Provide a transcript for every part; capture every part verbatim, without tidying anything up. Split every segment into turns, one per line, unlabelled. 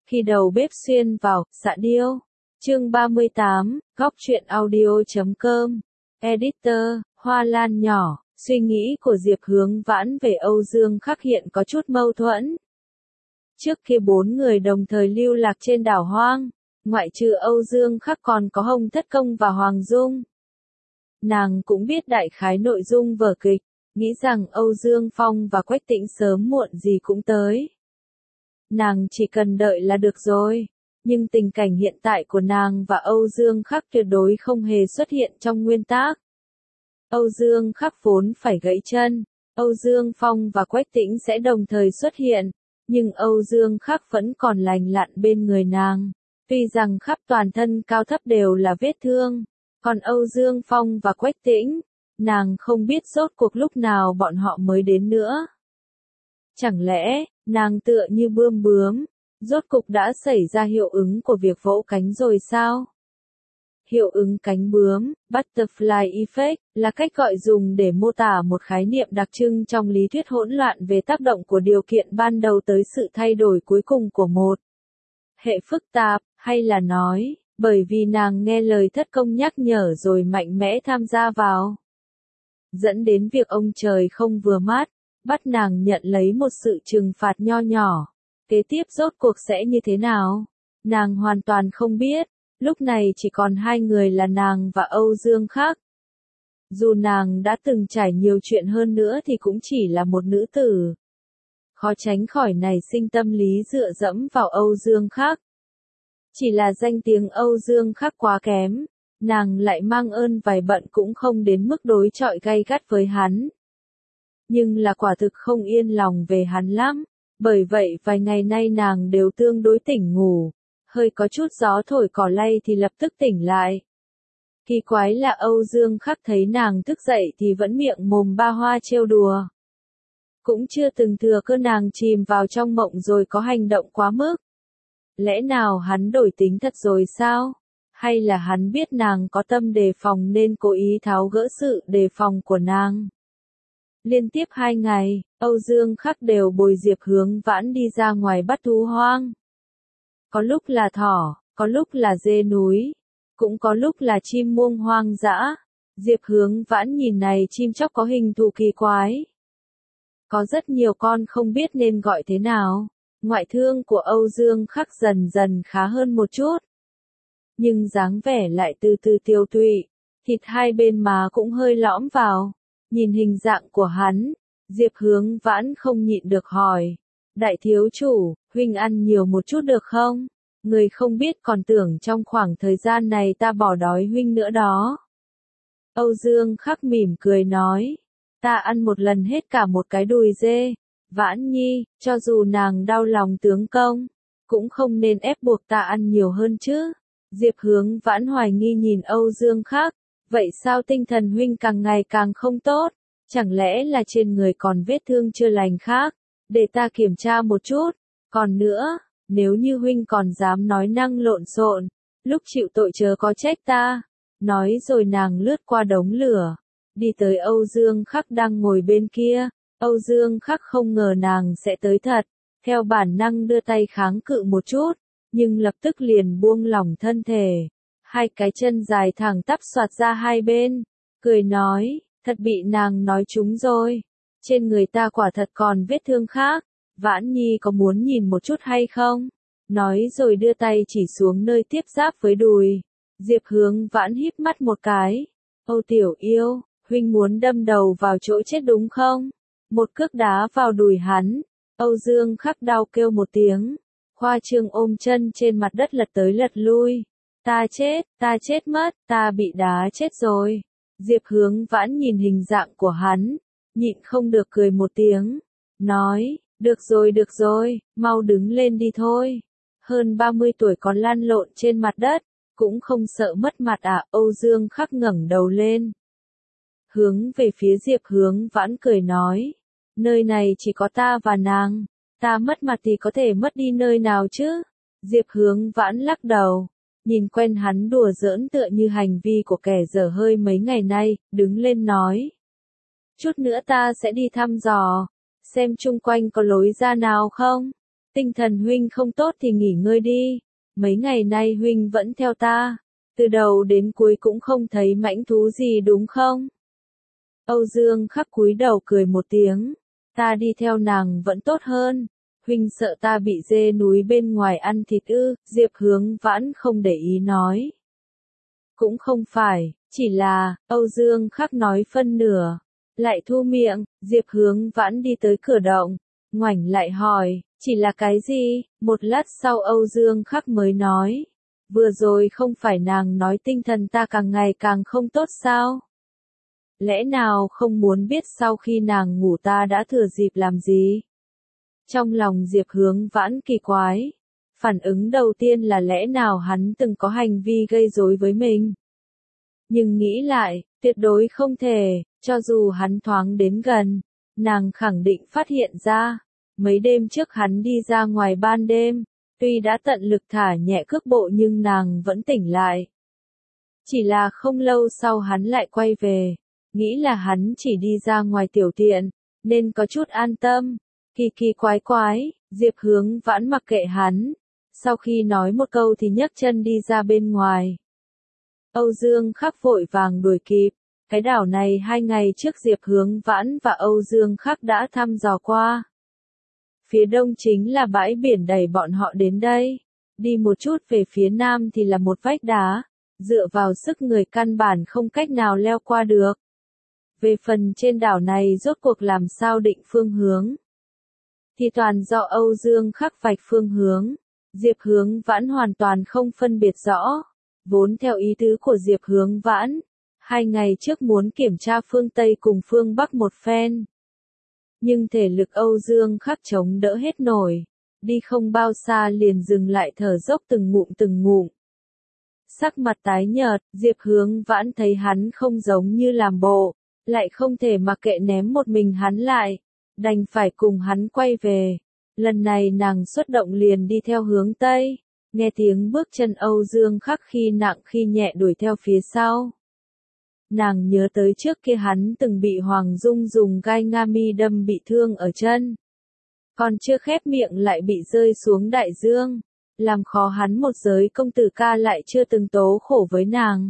Khi đầu bếp xuyên vào, xạ điêu. Chương ba mươi tám, góc truyện audio chấm com. Editor, Hoa Lan nhỏ, suy nghĩ của Diệp Hướng Vãn về Âu Dương Khắc hiện có chút mâu thuẫn. Trước khi bốn người đồng thời lưu lạc trên đảo hoang, ngoại trừ Âu Dương Khắc còn có Hồng Thất Công và Hoàng Dung. Nàng cũng biết đại khái nội dung vở kịch, nghĩ rằng Âu Dương Phong và Quách Tĩnh sớm muộn gì cũng tới. Nàng chỉ cần đợi là được rồi, nhưng tình cảnh hiện tại của nàng và Âu Dương Khắc tuyệt đối không hề xuất hiện trong nguyên tác. Âu Dương Khắc vốn phải gãy chân, Âu Dương Phong và Quách Tĩnh sẽ đồng thời xuất hiện, nhưng Âu Dương Khắc vẫn còn lành lặn bên người nàng, tuy rằng khắp toàn thân cao thấp đều là vết thương, còn Âu Dương Phong và Quách Tĩnh, nàng không biết rốt cuộc lúc nào bọn họ mới đến nữa. Chẳng lẽ, nàng tựa như bươm bướm, rốt cục đã xảy ra hiệu ứng của việc vỗ cánh rồi sao? Hiệu ứng cánh bướm, butterfly effect, là cách gọi dùng để mô tả một khái niệm đặc trưng trong lý thuyết hỗn loạn về tác động của điều kiện ban đầu tới sự thay đổi cuối cùng của một hệ phức tạp, hay là nói, bởi vì nàng nghe lời Thất Công nhắc nhở rồi mạnh mẽ tham gia vào, dẫn đến việc ông trời không vừa mắt, bắt nàng nhận lấy một sự trừng phạt nho nhỏ. Kế tiếp rốt cuộc sẽ như thế nào? Nàng hoàn toàn không biết, lúc này chỉ còn hai người là nàng và Âu Dương Khắc. Dù nàng đã từng trải nhiều chuyện hơn nữa thì cũng chỉ là một nữ tử. Khó tránh khỏi nảy sinh tâm lý dựa dẫm vào Âu Dương Khắc. Chỉ là danh tiếng Âu Dương Khắc quá kém, nàng lại mang ơn vài bận cũng không đến mức đối chọi gay gắt với hắn. Nhưng là quả thực không yên lòng về hắn lắm, bởi vậy vài ngày nay nàng đều tương đối tỉnh ngủ, hơi có chút gió thổi cỏ lay thì lập tức tỉnh lại. Kỳ quái là Âu Dương Khắc thấy nàng thức dậy thì vẫn miệng mồm ba hoa trêu đùa. Cũng chưa từng thừa cơ nàng chìm vào trong mộng rồi có hành động quá mức. Lẽ nào hắn đổi tính thật rồi sao? Hay là hắn biết nàng có tâm đề phòng nên cố ý tháo gỡ sự đề phòng của nàng? Liên tiếp hai ngày, Âu Dương Khắc đều bồi Diệp Hướng Vãn đi ra ngoài bắt thú hoang. Có lúc là thỏ, có lúc là dê núi, cũng có lúc là chim muông hoang dã. Diệp Hướng Vãn nhìn này chim chóc có hình thù kỳ quái. Có rất nhiều con không biết nên gọi thế nào. Ngoại thương của Âu Dương Khắc dần dần khá hơn một chút. Nhưng dáng vẻ lại từ từ tiêu tụy, thịt hai bên má cũng hơi lõm vào. Nhìn hình dạng của hắn, Diệp Hướng Vãn không nhịn được hỏi. Đại thiếu chủ, huynh ăn nhiều một chút được không? Người không biết còn tưởng trong khoảng thời gian này ta bỏ đói huynh nữa đó. Âu Dương Khắc mỉm cười nói. Ta ăn một lần hết cả một cái đùi dê. Vãn nhi, cho dù nàng đau lòng tướng công, cũng không nên ép buộc ta ăn nhiều hơn chứ. Diệp Hướng Vãn hoài nghi nhìn Âu Dương Khắc. Vậy sao tinh thần huynh càng ngày càng không tốt? Chẳng lẽ là trên người còn vết thương chưa lành khác? Để ta kiểm tra một chút. Còn nữa, nếu như huynh còn dám nói năng lộn xộn, lúc chịu tội chớ có trách ta. Nói rồi nàng lướt qua đống lửa, đi tới Âu Dương Khắc đang ngồi bên kia. Âu Dương Khắc không ngờ nàng sẽ tới thật, theo bản năng đưa tay kháng cự một chút, nhưng lập tức liền buông lỏng thân thể. Hai cái chân dài thẳng tắp xoạt ra hai bên, cười nói, thật bị nàng nói trúng rồi. Trên người ta quả thật còn vết thương khác, Vãn nhi có muốn nhìn một chút hay không? Nói rồi đưa tay chỉ xuống nơi tiếp giáp với đùi. Diệp Hướng Vãn híp mắt một cái. Âu tiểu yêu, huynh muốn đâm đầu vào chỗ chết đúng không? Một cước đá vào đùi hắn. Âu Dương Khắc đau kêu một tiếng. Khoa trương ôm chân trên mặt đất lật tới lật lui. Ta chết, ta chết mất, ta bị đá chết rồi. Diệp Hướng Vãn nhìn hình dạng của hắn, nhịn không được cười một tiếng. Nói, được rồi được rồi, mau đứng lên đi thôi. Hơn ba mươi tuổi còn lăn lộn trên mặt đất, cũng không sợ mất mặt à? Âu Dương Khắc ngẩng đầu lên. Hướng về phía Diệp Hướng Vãn cười nói. Nơi này chỉ có ta và nàng, ta mất mặt thì có thể mất đi nơi nào chứ? Diệp Hướng Vãn lắc đầu. Nhìn quen hắn đùa giỡn tựa như hành vi của kẻ dở hơi mấy ngày nay, đứng lên nói. Chút nữa ta sẽ đi thăm dò, xem chung quanh có lối ra nào không. tinh thần huynh không tốt thì nghỉ ngơi đi, mấy ngày nay huynh vẫn theo ta, từ đầu đến cuối cũng không thấy mãnh thú gì đúng không? Âu Dương Khắc cúi đầu cười một tiếng, ta đi theo nàng vẫn tốt hơn, huynh sợ ta bị dê núi bên ngoài ăn thịt ư, Diệp Hướng Vãn không để ý nói. Cũng không phải, chỉ là, Âu Dương Khắc nói phân nửa, lại thu miệng, Diệp Hướng Vãn đi tới cửa động, ngoảnh lại hỏi, chỉ là cái gì, một lát sau Âu Dương Khắc mới nói, vừa rồi không phải nàng nói tinh thần ta càng ngày càng không tốt sao? Lẽ nào không muốn biết sau khi nàng ngủ ta đã thừa dịp làm gì? Trong lòng Diệp Hướng Vãn kỳ quái, phản ứng đầu tiên là lẽ nào hắn từng có hành vi gây rối với mình? Nhưng nghĩ lại, tuyệt đối không thể, cho dù hắn thoáng đến gần, nàng khẳng định phát hiện ra. Mấy đêm trước hắn đi ra ngoài ban đêm, tuy đã tận lực thả nhẹ cước bộ nhưng nàng vẫn tỉnh lại. Chỉ là không lâu sau hắn lại quay về, nghĩ là hắn chỉ đi ra ngoài tiểu tiện, nên có chút an tâm. Kỳ kỳ quái quái, Diệp Hướng Vãn mặc kệ hắn, sau khi nói một câu thì nhấc chân đi ra bên ngoài. Âu Dương Khắc vội vàng đuổi kịp, cái đảo này hai ngày trước Diệp Hướng Vãn và Âu Dương Khắc đã thăm dò qua. Phía đông chính là bãi biển đẩy bọn họ đến đây, đi một chút về phía nam thì là một vách đá, dựa vào sức người căn bản không cách nào leo qua được. Về phần trên đảo này rốt cuộc làm sao định phương hướng, thì toàn do Âu Dương Khắc vạch phương hướng, Diệp Hướng Vãn hoàn toàn không phân biệt rõ, vốn theo ý tứ của Diệp Hướng Vãn, hai ngày trước muốn kiểm tra phương Tây cùng phương Bắc một phen. Nhưng thể lực Âu Dương Khắc chống đỡ hết nổi, đi không bao xa liền dừng lại thở dốc từng ngụm từng ngụm. Sắc mặt tái nhợt, Diệp Hướng Vãn thấy hắn không giống như làm bộ, lại không thể mặc kệ ném một mình hắn lại, đành phải cùng hắn quay về. Lần này nàng xuất động liền đi theo hướng Tây, nghe tiếng bước chân Âu Dương Khắc khi nặng khi nhẹ đuổi theo phía sau. Nàng nhớ tới trước kia hắn từng bị Hoàng Dung dùng gai nga mi đâm bị thương ở chân. Còn chưa khép miệng lại bị rơi xuống đại dương, làm khó hắn một giới công tử ca lại chưa từng tố khổ với nàng.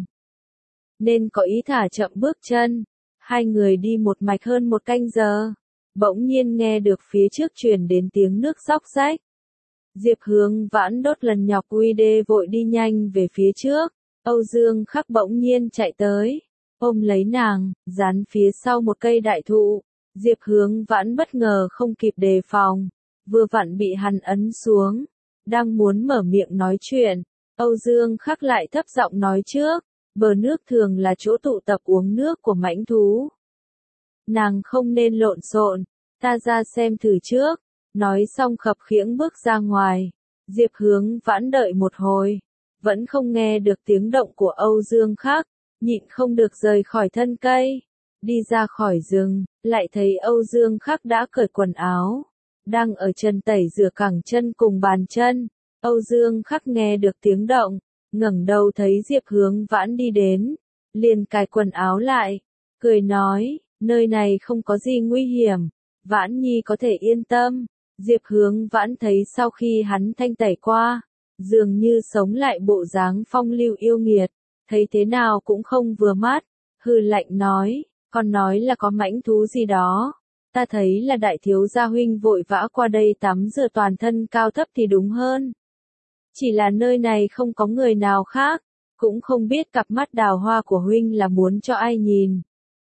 Nên có ý thả chậm bước chân, hai người đi một mạch hơn một canh giờ, bỗng nhiên nghe được phía trước truyền đến tiếng nước róc rách. Diệp Hướng Vãn đốt lần nhọc uy đê vội đi nhanh về phía trước, Âu Dương Khắc bỗng nhiên chạy tới, ôm lấy nàng, dán phía sau một cây đại thụ. Diệp Hướng Vãn bất ngờ không kịp đề phòng, vừa vặn bị hắn ấn xuống, đang muốn mở miệng nói chuyện, Âu Dương Khắc lại thấp giọng nói trước, bờ nước thường là chỗ tụ tập uống nước của mãnh thú. Nàng không nên lộn xộn, ta ra xem thử trước, nói xong khập khiễng bước ra ngoài. Diệp Hướng Vãn đợi một hồi, vẫn không nghe được tiếng động của Âu Dương Khắc, nhịn không được rời khỏi thân cây. Đi ra khỏi rừng, lại thấy Âu Dương Khắc đã cởi quần áo, đang ở chân tẩy rửa cẳng chân cùng bàn chân. Âu Dương Khắc nghe được tiếng động, ngẩng đầu thấy Diệp Hướng Vãn đi đến, liền cài quần áo lại, cười nói, nơi này không có gì nguy hiểm, Vãn Nhi có thể yên tâm. Diệp Hướng Vãn thấy sau khi hắn thanh tẩy qua, dường như sống lại bộ dáng phong lưu yêu nghiệt, thấy thế nào cũng không vừa mắt, hừ lạnh nói, còn nói là có mãnh thú gì đó, ta thấy là đại thiếu gia huynh vội vã qua đây tắm rửa toàn thân cao thấp thì đúng hơn. Chỉ là nơi này không có người nào khác, cũng không biết cặp mắt đào hoa của huynh là muốn cho ai nhìn.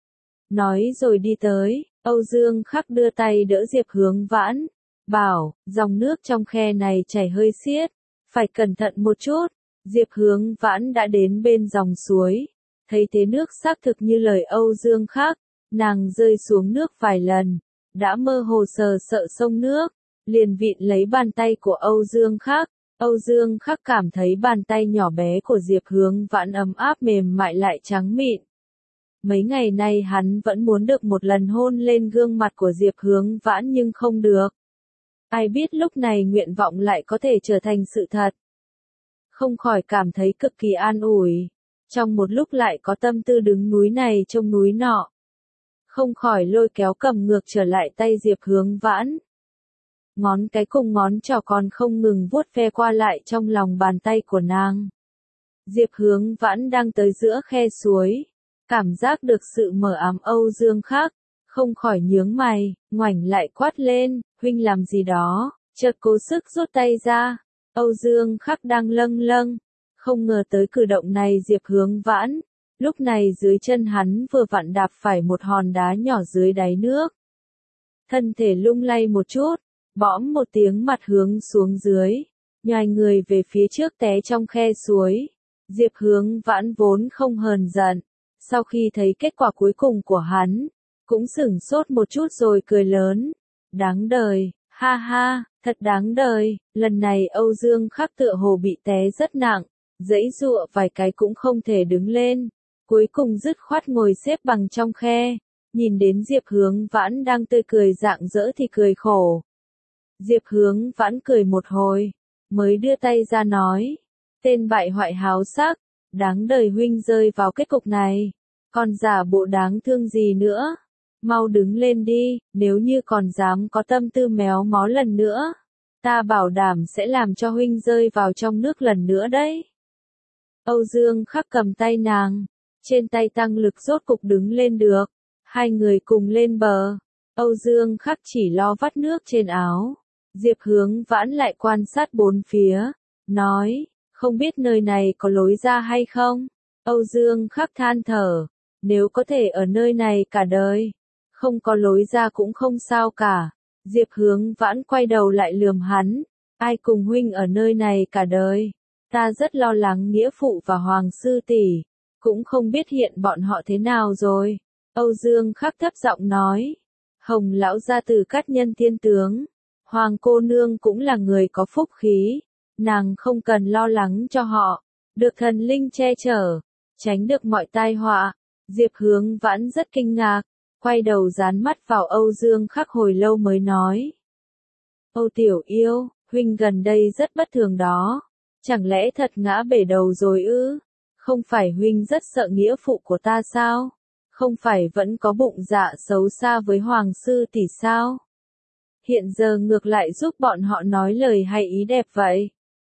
Nói rồi đi tới, Âu Dương Khắc đưa tay đỡ Diệp Hướng Vãn, bảo, dòng nước trong khe này chảy hơi xiết, phải cẩn thận một chút. Diệp Hướng Vãn đã đến bên dòng suối, thấy thế nước xác thực như lời Âu Dương Khắc, nàng rơi xuống nước vài lần, đã mơ hồ sờ sợ sông nước, liền vịn lấy bàn tay của Âu Dương Khắc. Âu Dương Khắc cảm thấy bàn tay nhỏ bé của Diệp Hướng Vãn ấm áp mềm mại lại trắng mịn. Mấy ngày nay hắn vẫn muốn được một lần hôn lên gương mặt của Diệp Hướng Vãn nhưng không được. Ai biết lúc này nguyện vọng lại có thể trở thành sự thật. Không khỏi cảm thấy cực kỳ an ủi. Trong một lúc lại có tâm tư đứng núi này trông núi nọ. Không khỏi lôi kéo cầm ngược trở lại tay Diệp Hướng Vãn. ngón cái cùng ngón trỏ còn không ngừng vuốt ve qua lại trong lòng bàn tay của nàng. Diệp Hướng Vãn đang tới giữa khe suối, cảm giác được sự mờ ám Âu Dương Khắc, không khỏi nhướng mày, ngoảnh lại quát lên, huynh làm gì đó, chợt cố sức rút tay ra. Âu Dương Khắc đang lâng lâng, không ngờ tới cử động này Diệp Hướng Vãn, lúc này dưới chân hắn vừa vặn đạp phải một hòn đá nhỏ dưới đáy nước. Thân thể lung lay một chút, bõm một tiếng mặt hướng xuống dưới, nhoài người về phía trước té trong khe suối. Diệp Hướng Vãn vốn không hờn giận, sau khi thấy kết quả cuối cùng của hắn, cũng sửng sốt một chút rồi cười lớn. Đáng đời, ha ha, thật đáng đời, lần này Âu Dương Khắc tựa hồ bị té rất nặng, giãy giụa vài cái cũng không thể đứng lên, cuối cùng dứt khoát ngồi xếp bằng trong khe, nhìn đến Diệp Hướng Vãn đang tươi cười rạng rỡ thì cười khổ. Diệp Hướng Vãn cười một hồi, mới đưa tay ra nói, tên bại hoại háo sắc, đáng đời huynh rơi vào kết cục này, còn giả bộ đáng thương gì nữa, mau đứng lên đi, nếu như còn dám có tâm tư méo mó lần nữa, ta bảo đảm sẽ làm cho huynh rơi vào trong nước lần nữa đấy. Âu Dương Khắc cầm tay nàng, trên tay tăng lực rốt cục đứng lên được, hai người cùng lên bờ, Âu Dương Khắc chỉ lo vắt nước trên áo, Diệp Hướng Vãn lại quan sát bốn phía, nói, không biết nơi này có lối ra hay không? Âu Dương Khắc than thở, nếu có thể ở nơi này cả đời, không có lối ra cũng không sao cả. Diệp Hướng Vãn quay đầu lại lườm hắn, ai cùng huynh ở nơi này cả đời, ta rất lo lắng nghĩa phụ và Hoàng sư tỷ, cũng không biết hiện bọn họ thế nào rồi. Âu Dương Khắc thấp giọng nói, Hồng lão gia từ Cát Nhân Thiên tướng, Hoàng cô nương cũng là người có phúc khí, nàng không cần lo lắng cho họ, được thần linh che chở, tránh được mọi tai họa. Diệp Hướng Vãn rất kinh ngạc, quay đầu dán mắt vào Âu Dương Khắc hồi lâu mới nói. Âu tiểu yêu, huynh gần đây rất bất thường đó, chẳng lẽ thật ngã bể đầu rồi ư? Không phải huynh rất sợ nghĩa phụ của ta sao? Không phải vẫn có bụng dạ xấu xa với Hoàng sư tỷ sao? Hiện giờ ngược lại giúp bọn họ nói lời hay ý đẹp vậy.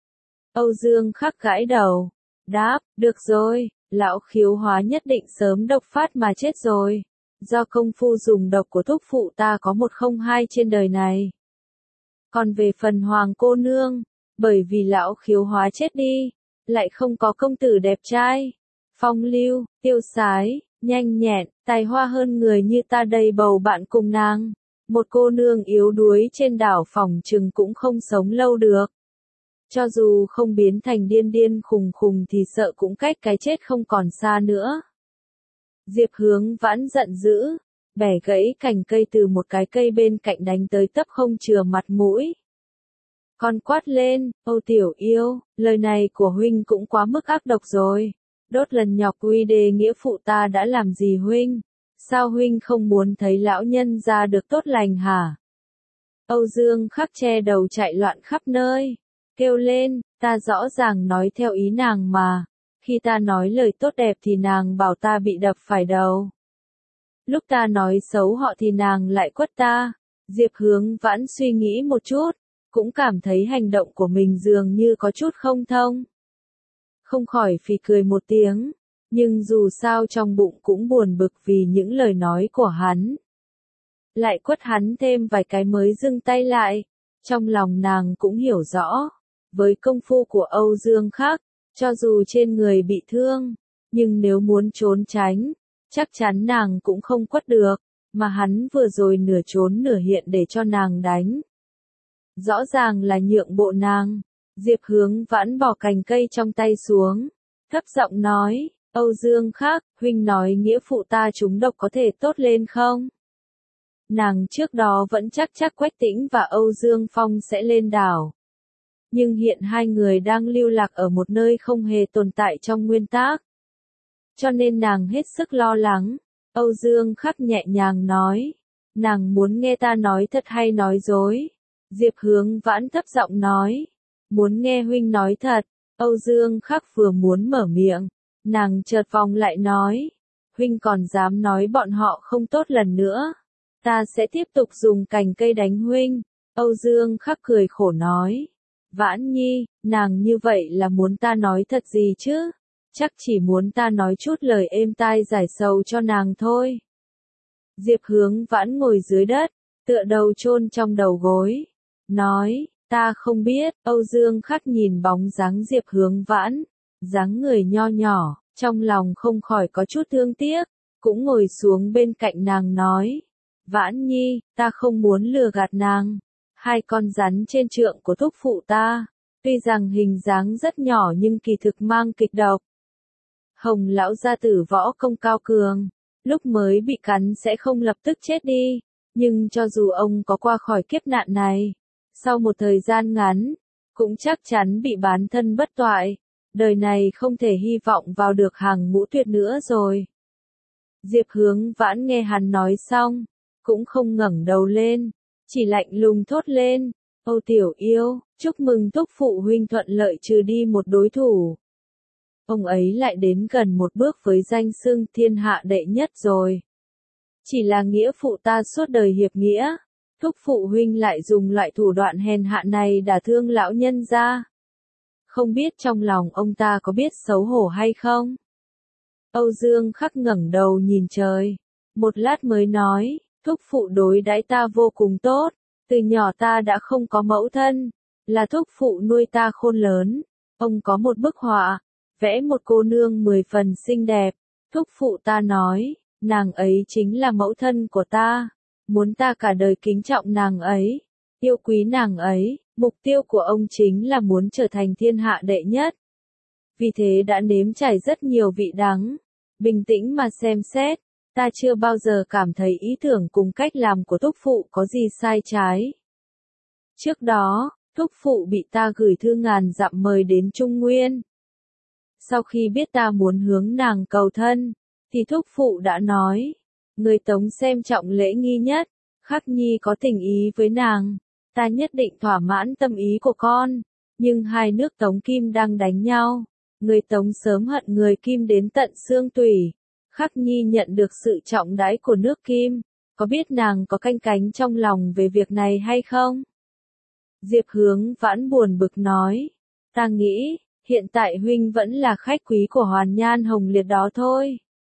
Âu Dương Khắc gãi đầu, đáp, được rồi, lão khiếu hóa nhất định sớm độc phát mà chết rồi. Do công phu dùng độc của thúc phụ ta có một không hai trên đời này. Còn về phần Hoàng cô nương, bởi vì lão khiếu hóa chết đi, lại không có công tử đẹp trai, phong lưu, tiêu sái, nhanh nhẹn, tài hoa hơn người như ta đầy bầu bạn cùng nàng. Một cô nương yếu đuối trên đảo phỏng chừng cũng không sống lâu được. Cho dù không biến thành điên điên khùng khùng thì sợ cũng cách cái chết không còn xa nữa. Diệp Hướng Vãn giận dữ, bẻ gãy cành cây từ một cái cây bên cạnh đánh tới tấp không chừa mặt mũi. Còn quát lên, Âu tiểu yêu, lời này của huynh cũng quá mức ác độc rồi. Đốt lần nhọc uy đề nghĩa phụ ta đã làm gì huynh? Sao huynh không muốn thấy lão nhân ra được tốt lành hả? Âu Dương Khắc che đầu chạy loạn khắp nơi, kêu lên, ta rõ ràng nói theo ý nàng mà. Khi ta nói lời tốt đẹp thì nàng bảo ta bị đập phải đầu. Lúc ta nói xấu họ thì nàng lại quất ta. Diệp Hướng Vãn suy nghĩ một chút, cũng cảm thấy hành động của mình dường như có chút không thông. Không khỏi phì cười một tiếng, nhưng dù sao trong bụng cũng buồn bực vì những lời nói của hắn. Lại quất hắn thêm vài cái mới dừng tay lại, trong lòng nàng cũng hiểu rõ, với công phu của Âu Dương Khắc, cho dù trên người bị thương, nhưng nếu muốn trốn tránh, chắc chắn nàng cũng không quất được, mà hắn vừa rồi nửa trốn nửa hiện để cho nàng đánh. Rõ ràng là nhượng bộ nàng. Diệp Hướng Vãn bỏ cành cây trong tay xuống, thấp giọng nói, Âu Dương Khắc, huynh nói nghĩa phụ ta trúng độc có thể tốt lên không? Nàng trước đó vẫn chắc chắc Quách Tĩnh và Âu Dương Phong sẽ lên đảo. Nhưng hiện hai người đang lưu lạc ở một nơi không hề tồn tại trong nguyên tắc. Cho nên nàng hết sức lo lắng. Âu Dương Khắc nhẹ nhàng nói, nàng muốn nghe ta nói thật hay nói dối? Diệp Hướng Vãn thấp giọng nói, muốn nghe huynh nói thật. Âu Dương Khắc vừa muốn mở miệng, nàng chợt vòng lại nói, huynh còn dám nói bọn họ không tốt lần nữa, ta sẽ tiếp tục dùng cành cây đánh huynh. Âu Dương Khắc cười khổ nói. Vãn Nhi, nàng như vậy là muốn ta nói thật gì chứ? Chắc chỉ muốn ta nói chút lời êm tai giải sầu cho nàng thôi. Diệp Hướng Vãn ngồi dưới đất, tựa đầu chôn trong đầu gối. Nói, ta không biết. Âu Dương Khắc nhìn bóng dáng Diệp Hướng Vãn, dáng người nho nhỏ, trong lòng không khỏi có chút thương tiếc, cũng ngồi xuống bên cạnh nàng nói. Vãn Nhi, ta không muốn lừa gạt nàng. Hai con rắn trên trượng của thúc phụ ta, tuy rằng hình dáng rất nhỏ nhưng kỳ thực mang kịch độc. Hồng lão gia tử võ công cao cường, lúc mới bị cắn sẽ không lập tức chết đi, nhưng cho dù ông có qua khỏi kiếp nạn này, sau một thời gian ngắn, cũng chắc chắn bị bán thân bất toại, đời này không thể hy vọng vào được hàng ngũ tuyệt nữa rồi. Diệp Hướng Vãn nghe hắn nói xong, cũng không ngẩng đầu lên, chỉ lạnh lùng thốt lên, Âu tiểu yêu, chúc mừng thúc phụ huynh thuận lợi trừ đi một đối thủ. Ông ấy lại đến gần một bước với danh xưng thiên hạ đệ nhất rồi. Chỉ là nghĩa phụ ta suốt đời hiệp nghĩa, thúc phụ huynh lại dùng loại thủ đoạn hèn hạ này đả thương lão nhân gia. Không biết trong lòng ông ta có biết xấu hổ hay không? Âu Dương Khắc ngẩng đầu nhìn trời, một lát mới nói, thúc phụ đối đãi ta vô cùng tốt, từ nhỏ ta đã không có mẫu thân, là thúc phụ nuôi ta khôn lớn. Ông có một bức họa, vẽ một cô nương mười phần xinh đẹp, thúc phụ ta nói, nàng ấy chính là mẫu thân của ta, muốn ta cả đời kính trọng nàng ấy, yêu quý nàng ấy, mục tiêu của ông chính là muốn trở thành thiên hạ đệ nhất. Vì thế đã nếm trải rất nhiều vị đắng, bình tĩnh mà xem xét, ta chưa bao giờ cảm thấy ý tưởng cùng cách làm của thúc phụ có gì sai trái. Trước đó, thúc phụ bị ta gửi thư ngàn dặm mời đến Trung Nguyên. Sau khi biết ta muốn hướng nàng cầu thân, thì thúc phụ đã nói, người Tống xem trọng lễ nghi nhất, Khắc Nhi có tình ý với nàng, ta nhất định thỏa mãn tâm ý của con, nhưng hai nước Tống Kim đang đánh nhau, người Tống sớm hận người Kim đến tận xương tủy, Khắc Nhi nhận được sự trọng đãi của nước Kim, có biết nàng có canh cánh trong lòng về việc này hay không? Diệp Hướng Vãn buồn bực nói, ta nghĩ, hiện tại huynh vẫn là khách quý của Hoàn Nhan Hồng Liệt đó thôi.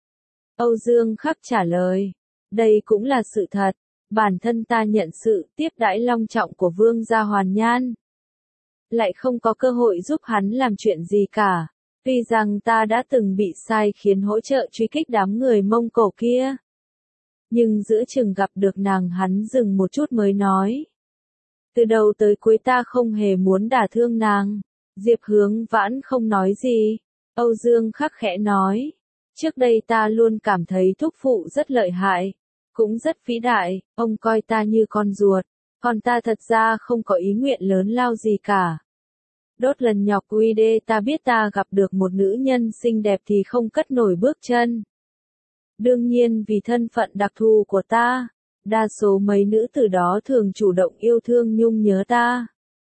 Âu Dương Khắc trả lời, đây cũng là sự thật, bản thân ta nhận sự tiếp đãi long trọng của vương gia Hoàn Nhan. Lại không có cơ hội giúp hắn làm chuyện gì cả, tuy rằng ta đã từng bị sai khiến hỗ trợ truy kích đám người Mông Cổ kia. Nhưng giữa chừng gặp được nàng hắn dừng một chút mới nói. Từ đầu tới cuối ta không hề muốn đả thương nàng. Diệp Hướng Vãn không nói gì. Âu Dương Khắc khẽ nói. Trước đây ta luôn cảm thấy thúc phụ rất lợi hại. Cũng rất vĩ đại, ông coi ta như con ruột. Còn ta thật ra không có ý nguyện lớn lao gì cả. Đốt lần nhọc quy đê ta biết ta gặp được một nữ nhân xinh đẹp thì không cất nổi bước chân. Đương nhiên vì thân phận đặc thù của ta, đa số mấy nữ tử đó thường chủ động yêu thương nhung nhớ ta.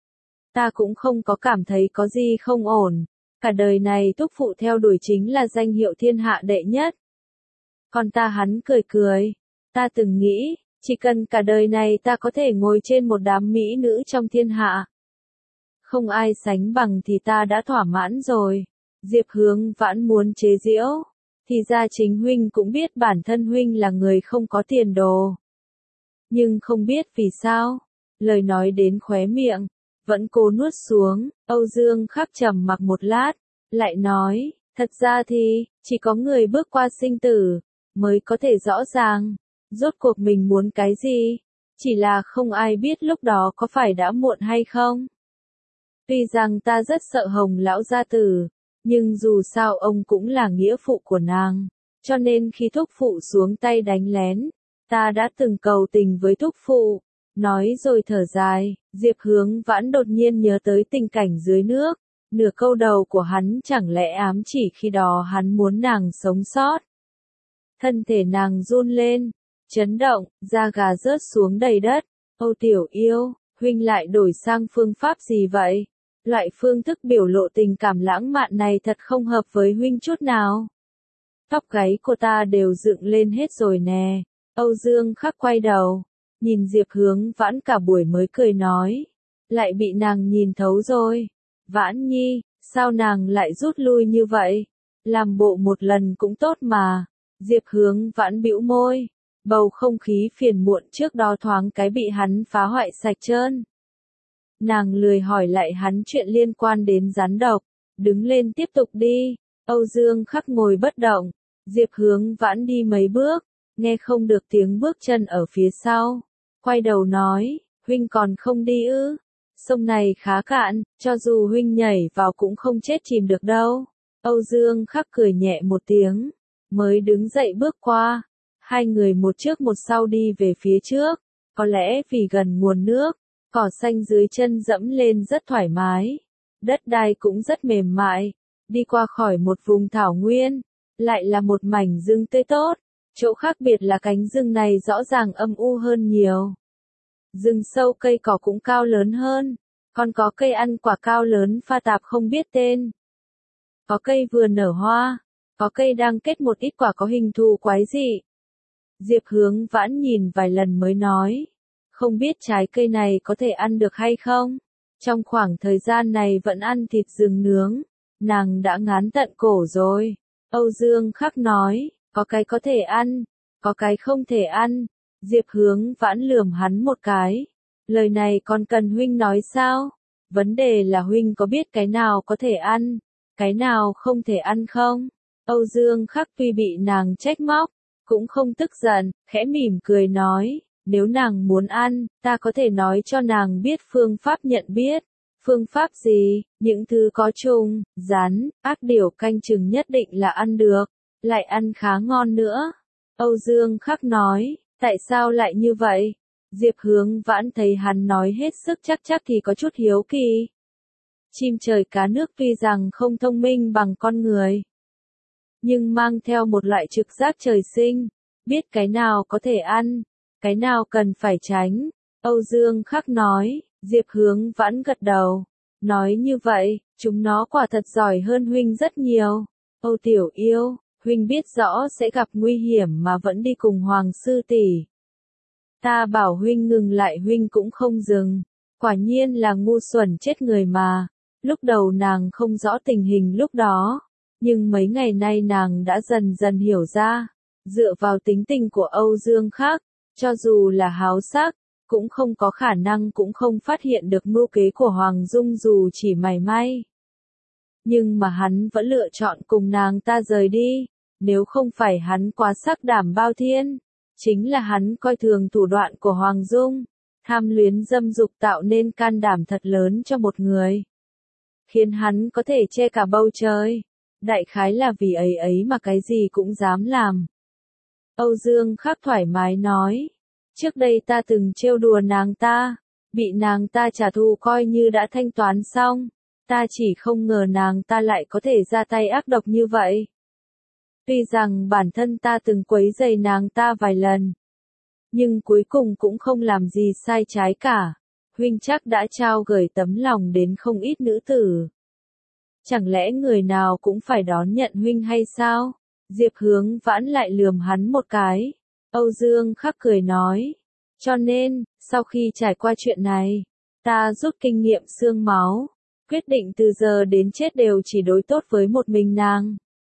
Ta cũng không có cảm thấy có gì không ổn, cả đời này thúc phụ theo đuổi chính là danh hiệu thiên hạ đệ nhất. Còn ta hắn cười cười, ta từng nghĩ, chỉ cần cả đời này ta có thể ngồi trên một đám mỹ nữ trong thiên hạ. Không ai sánh bằng thì ta đã thỏa mãn rồi. Diệp Hướng Vãn muốn chế giễu, thì ra chính huynh cũng biết bản thân huynh là người không có tiền đồ. Nhưng không biết vì sao, lời nói đến khóe miệng, vẫn cố nuốt xuống. Âu Dương Khắc trầm mặc một lát, lại nói, thật ra thì, chỉ có người bước qua sinh tử, mới có thể rõ ràng, rốt cuộc mình muốn cái gì, chỉ là không ai biết lúc đó có phải đã muộn hay không. Tuy rằng ta rất sợ Hồng lão gia tử, nhưng dù sao ông cũng là nghĩa phụ của nàng, cho nên khi thúc phụ xuống tay đánh lén, ta đã từng cầu tình với thúc phụ. Nói rồi thở dài, Diệp Hướng Vãn đột nhiên nhớ tới tình cảnh dưới nước, nửa câu đầu của hắn chẳng lẽ ám chỉ khi đó hắn muốn nàng sống sót. Thân thể nàng run lên, chấn động, da gà rớt xuống đầy đất. Âu tiểu yêu, huynh lại đổi sang phương pháp gì vậy? Loại phương thức biểu lộ tình cảm lãng mạn này thật không hợp với huynh chút nào. Tóc gáy của ta đều dựng lên hết rồi nè. Âu Dương Khắc quay đầu, nhìn Diệp Hướng Vãn cả buổi mới cười nói. Lại bị nàng nhìn thấu rồi. Vãn Nhi, sao nàng lại rút lui như vậy? Làm bộ một lần cũng tốt mà. Diệp Hướng Vãn bĩu môi. Bầu không khí phiền muộn trước đó thoáng cái bị hắn phá hoại sạch trơn. Nàng lười hỏi lại hắn chuyện liên quan đến rắn độc. Đứng lên tiếp tục đi. Âu Dương Khắc ngồi bất động. Diệp Hướng Vãn đi mấy bước. Nghe không được tiếng bước chân ở phía sau. Quay đầu nói, huynh còn không đi ư? Sông này khá cạn, cho dù huynh nhảy vào cũng không chết chìm được đâu. Âu Dương Khắc cười nhẹ một tiếng, mới đứng dậy bước qua. Hai người một trước một sau đi về phía trước, có lẽ vì gần nguồn nước, cỏ xanh dưới chân dẫm lên rất thoải mái. Đất đai cũng rất mềm mại, đi qua khỏi một vùng thảo nguyên, lại là một mảnh rừng tươi tốt. Chỗ khác biệt là cánh rừng này rõ ràng âm u hơn nhiều. Rừng sâu cây cỏ cũng cao lớn hơn, còn có cây ăn quả cao lớn pha tạp không biết tên. Có cây vừa nở hoa, có cây đang kết một ít quả có hình thù quái dị. Diệp Hướng Vãn nhìn vài lần mới nói, không biết trái cây này có thể ăn được hay không. Trong khoảng thời gian này vẫn ăn thịt rừng nướng, nàng đã ngán tận cổ rồi. Âu Dương Khắc nói, có cái có thể ăn, có cái không thể ăn. Diệp Hướng Vãn lườm hắn một cái. Lời này còn cần huynh nói sao? Vấn đề là huynh có biết cái nào có thể ăn, cái nào không thể ăn không? Âu Dương Khắc tuy bị nàng trách móc, cũng không tức giận, khẽ mỉm cười nói, nếu nàng muốn ăn, ta có thể nói cho nàng biết phương pháp nhận biết. Phương pháp gì? Những thứ có trùng, rắn, ác điểu canh chừng nhất định là ăn được, lại ăn khá ngon nữa. Âu Dương Khắc nói, tại sao lại như vậy? Diệp Hướng Vãn thấy hắn nói hết sức chắc chắc thì có chút hiếu kỳ. Chim trời cá nước tuy rằng không thông minh bằng con người, nhưng mang theo một loại trực giác trời sinh, biết cái nào có thể ăn, cái nào cần phải tránh. Âu Dương Khắc nói, Diệp Hướng Vãn gật đầu, nói như vậy, chúng nó quả thật giỏi hơn huynh rất nhiều. Âu Tiểu Yêu, huynh biết rõ sẽ gặp nguy hiểm mà vẫn đi cùng Hoàng sư tỷ. Ta bảo huynh ngừng lại huynh cũng không dừng, quả nhiên là ngu xuẩn chết người mà. Lúc đầu nàng không rõ tình hình lúc đó, nhưng mấy ngày nay nàng đã dần dần hiểu ra, dựa vào tính tình của Âu Dương Khắc, cho dù là háo sắc, cũng không có khả năng cũng không phát hiện được mưu kế của Hoàng Dung dù chỉ mảy may. Nhưng mà hắn vẫn lựa chọn cùng nàng ta rời đi, nếu không phải hắn quá sắc đảm bao thiên, chính là hắn coi thường thủ đoạn của Hoàng Dung, tham luyến dâm dục tạo nên can đảm thật lớn cho một người, khiến hắn có thể che cả bầu trời. Đại khái là vì ấy ấy mà cái gì cũng dám làm. Âu Dương Khắc thoải mái nói, trước đây ta từng trêu đùa nàng ta, bị nàng ta trả thù coi như đã thanh toán xong, ta chỉ không ngờ nàng ta lại có thể ra tay ác độc như vậy. Tuy rằng bản thân ta từng quấy rầy nàng ta vài lần, nhưng cuối cùng cũng không làm gì sai trái cả. Huynh chắc đã trao gửi tấm lòng đến không ít nữ tử. Chẳng lẽ người nào cũng phải đón nhận huynh hay sao? Diệp Hướng Vãn lại lườm hắn một cái. Âu Dương Khắc cười nói, cho nên, sau khi trải qua chuyện này, ta rút kinh nghiệm xương máu, quyết định từ giờ đến chết đều chỉ đối tốt với một mình nàng.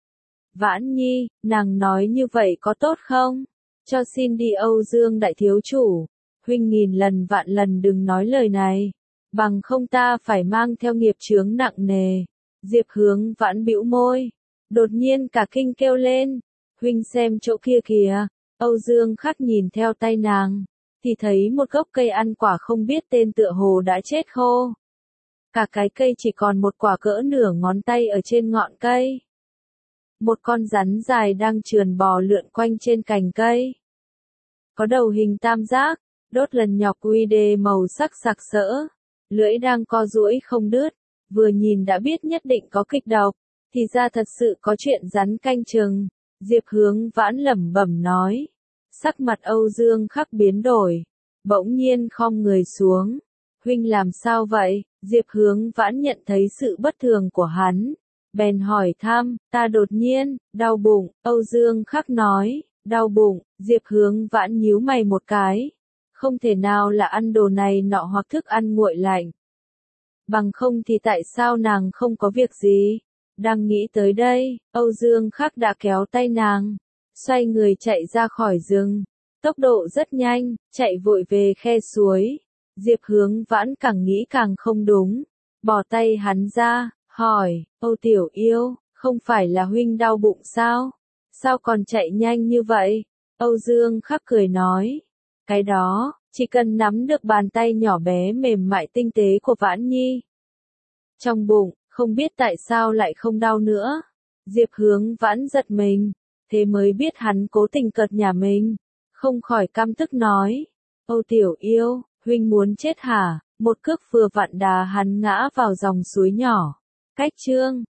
Vãn Nhi, nàng nói như vậy có tốt không? Cho xin đi Âu Dương đại thiếu chủ, huynh nghìn lần vạn lần đừng nói lời này, bằng không ta phải mang theo nghiệp chướng nặng nề. Diệp Hướng Vãn bĩu môi, đột nhiên cả kinh kêu lên, huynh xem chỗ kia kìa. Âu Dương Khắc nhìn theo tay nàng, thì thấy một gốc cây ăn quả không biết tên tựa hồ đã chết khô. Cả cái cây chỉ còn một quả cỡ nửa ngón tay ở trên ngọn cây. Một con rắn dài đang trườn bò lượn quanh trên cành cây. Có đầu hình tam giác, đốt lần nhọc quy đê màu sắc sặc sỡ, lưỡi đang co duỗi không đứt, vừa nhìn đã biết nhất định có kịch độc, thì ra thật sự có chuyện rắn canh chừng. Diệp Hướng Vãn lẩm bẩm nói, sắc mặt Âu Dương Khắc biến đổi, bỗng nhiên khom người xuống. Huynh làm sao vậy? Diệp Hướng Vãn nhận thấy sự bất thường của hắn, bèn hỏi thăm, ta đột nhiên, đau bụng. Âu Dương Khắc nói, đau bụng. Diệp Hướng Vãn nhíu mày một cái, không thể nào là ăn đồ này nọ hoặc thức ăn nguội lạnh. Bằng không thì tại sao nàng không có việc gì? Đang nghĩ tới đây, Âu Dương Khắc đã kéo tay nàng, xoay người chạy ra khỏi rừng. Tốc độ rất nhanh, chạy vội về khe suối. Diệp Hướng Vãn càng nghĩ càng không đúng. Bỏ tay hắn ra, hỏi, Âu Tiểu Yêu, không phải là huynh đau bụng sao? Sao còn chạy nhanh như vậy? Âu Dương Khắc cười nói, cái đó, chỉ cần nắm được bàn tay nhỏ bé mềm mại tinh tế của Vãn Nhi. Trong bụng, không biết tại sao lại không đau nữa. Diệp Hướng Vãn giật mình, thế mới biết hắn cố tình cợt nhả mình. Không khỏi căm tức nói, Âu Tiểu Yêu, huynh muốn chết hả? Một cước vừa vặn đá hắn ngã vào dòng suối nhỏ. Cách chương